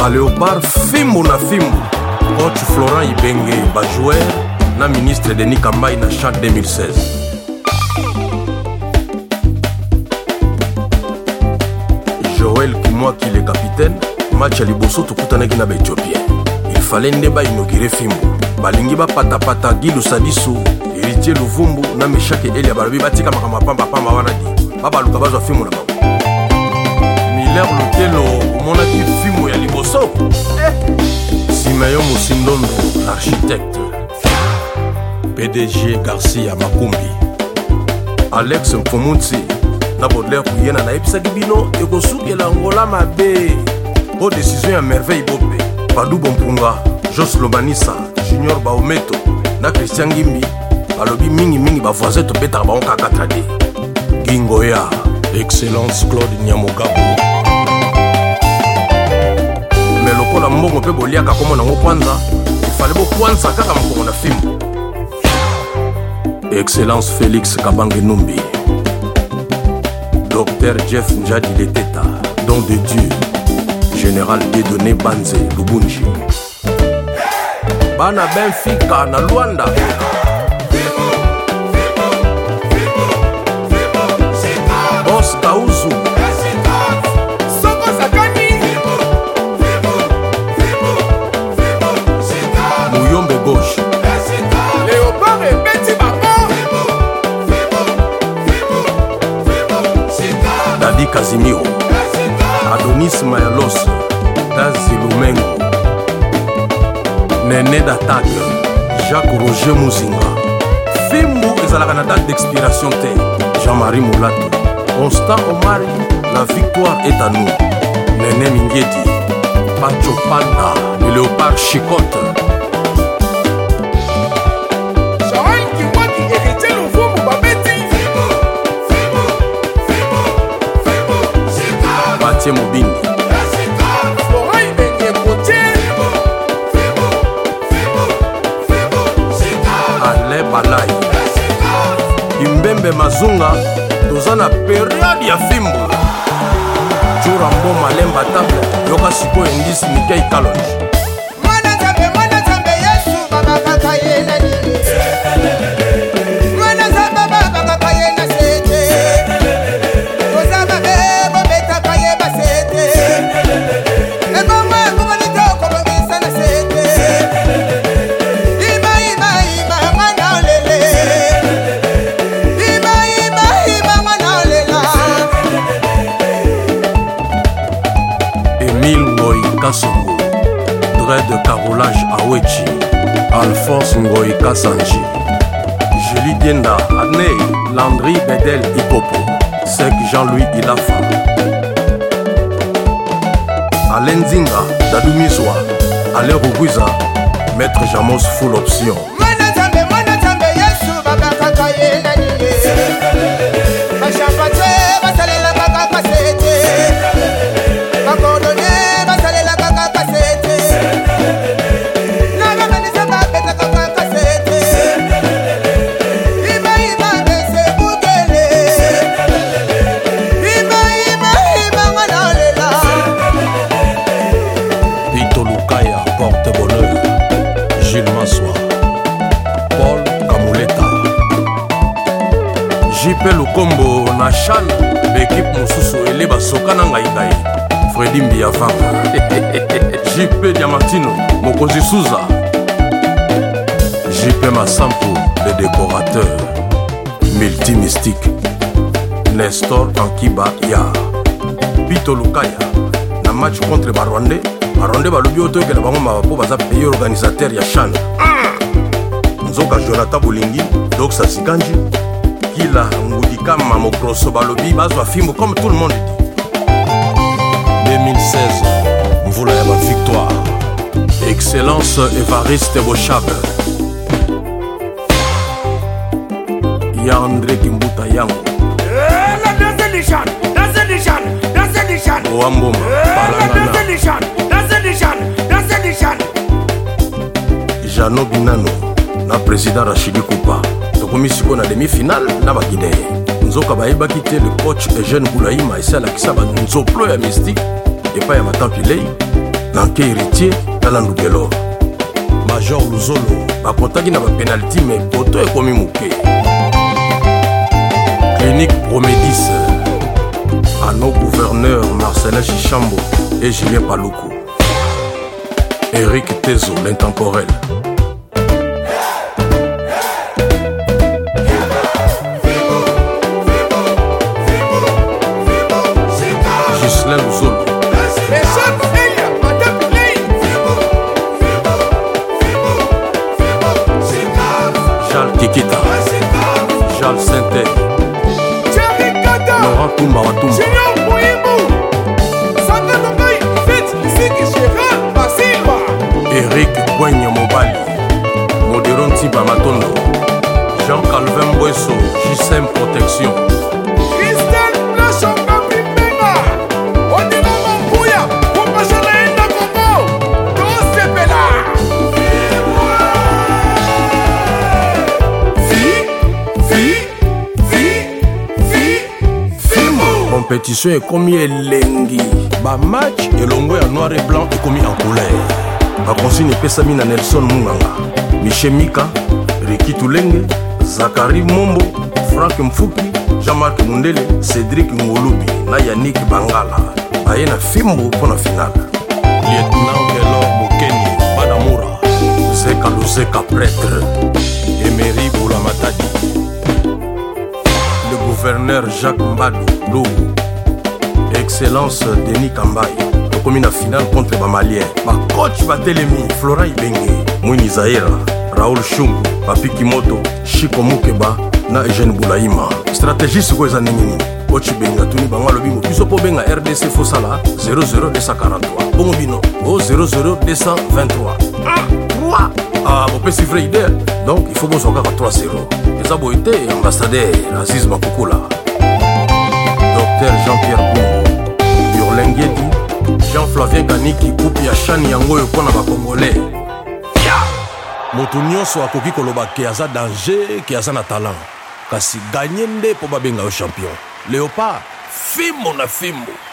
Léopard fimbu na fimbu. Coach Florent Ibenge bajoueur na ministre Denis Kambai na CHAN 2016. Joël Kimwaki le capitaine. Match à liboso tukutanaki na Éthiopien. Il fallait ndeba inaugurer fimbu. Balingi ba patapata Gilu Sadisu, Héritier Luvumbu na Meshake Elia balobi batika makama pamba pamba wana di. Baba luka bazwa fimbu na bango. Miller Lotelo monaki fimbu ya liboso. Simeon Musindondo, l'architecte. PDG Garcia Makumbi. Alex Mfumutsi na Baudelaire Kuyena na episaki bino ekosukela ngola mabe. Bo décision ya merveille bope. Badou Bompunga, Jos Lobanisa, Junior Baometo na Christian Gimbi balobi mingi ba voisin to betaka bango kaka trade. Gingoya, Excellence Claude Nyamogabo. Mais lokola mbongo pe boliaka komo nango kwanza, ifale bo kwanza kaka mkongo na fimbu. Excellence Félix Kabange Numbi. Docteur Jeff Njadi Leteta, Don de Dieu. Général Dieudonné Banze Lubunji. Bana Benfica na Luanda. Boss Kauzu. Soko Sakani. Mouyombe Gauche. Léopard et Betty Babo. Dadi Casimiro. Adonis Mayalos. Dazi Lumengo. Nene Datag. Jacques Roger Mouzinga. Fimbu ezalaka na date d'expiration te. Jean-Marie Moulato. Constant Omari. La victoire est à nous. Nene Mingieti. Pacho Panda. Le Léopard Chicotte. Joël Kimwaki Héritier Luvumbu Babeti. Mathieu Mobini. Balai Imbembe Mazunga toza na période ya fimbu Jura mbo malemba table yoka siko endisi Mikei Kalonji Mwana zambe Yesu baba kaka yena nini Mwana zambe baba kaka yena sete Toza babe bobeta kaye basete Ego mwa kubali toko mbisa na sete Kasongo, Dred Carolage Awechi, Alphonse Ngoy Kassanji, Julie Dienda, Adnei, Landry Bedel Ipopo, Sek Jean-Louis Ilafa, Alain Zinga, Dadou Miswa, Alain Rougouiza, Maître Jamos Full Option. Mwana zambe Yesu baba kaka yena nini Bashapate basalela kaka kasete Bakodone basalela kaka kasete Nagamanisa babeta kaka kasete Ima bese bukele Ima mwana olela Vito Lukaya, porte-bonheur, Gilles Massoua, Paul Kamuleta, JP Lukombo na CHAN, l'équipe Mosusu eleba soka na ngai Freddy Mbiavanga, JP Diamantino, Mokozi Souza, JP Massampo, le décorateur, multimystique, Nestor Ankiba Ya, Vito Lukaya, na match contre Barwande balobi otoyokela bango mabapo baza pays organisateur ya CHAN. Nzoka Jonathan Bolingi, Doxa Sikanji, Kila Ngudikama Mokroso balobi bazwa fimbo comme tout le monde dit. 2016, mvula ya victoire. Excellence Evariste Bochab. Ya André Kimbuta Yango. La deuxième nation. Oamboma, Palangana. Jano Binano na président Rachidi Koupa tokomi siko na demi-finale na baguinée nzoka bayebaki te le coach Eugène Boulaïma esalakisa banzoplo ya mystique epai ya Matampilei nanke héritier tala ndukelo Major Luzolo bakontaki na bapenalti me poto ekomi moke Clinique Promedis à nos gouverneurs Marcelin Chichambo et Julien Paloukou Eric Tezo l'intemporel Gislain Luzolo Kikita Charles Saintet Laurent Toumba Watumba Eric Gwenye Mobali Modéron Tiba Matondo Jean Calvin Boesso JSM Protection Christelle Blachon Papipenga Odino Mambuya Kupashala Enda Kongo Tosepela Compétition ekomi elengi bamatch elongo ya noir et blanc ekomi en couleur bakonsigne epesami na Nelson Munganga Michel Mika Riki Tulenge Zakari Mombo Frank Mfuki Jean-Marc Mundele Cédric Ngolubi na Yannick Bangala baye na fimbo mpona finale Lieutenant Gelor Bokeni Badamoura Zeka Luzeka prêtre Emery Boulamatadi le gouverneur Jacques Mbadou Lou Excellence Denis Kambaye tokomi na finale contre bamalien bacoach batelemi Florent Ibenge Mwini Zaira Raoul Shungu Papi Kimoto Chiko Mukeba na Eugène Boulaïma stratégie sikoyo eza ndenge nini coach Benga tuni bango alobi biso mpo benga RDC fosala 00243 bongo bino o 00223 bopesi vraie idée donc il faut bozwa kaka 3-0 eza boye te ambassadeur Aziz Makukula Dr Jean-Pierre Bungo Burlengedi Jean-Flavien Kaniki kupi ya shani yango oyo mpona bakongolais moto nyonso akoki koloba ke aza danger ke aza na talent kasi ganye nde mpo babenga yo champion Léopard fimbo na fimbo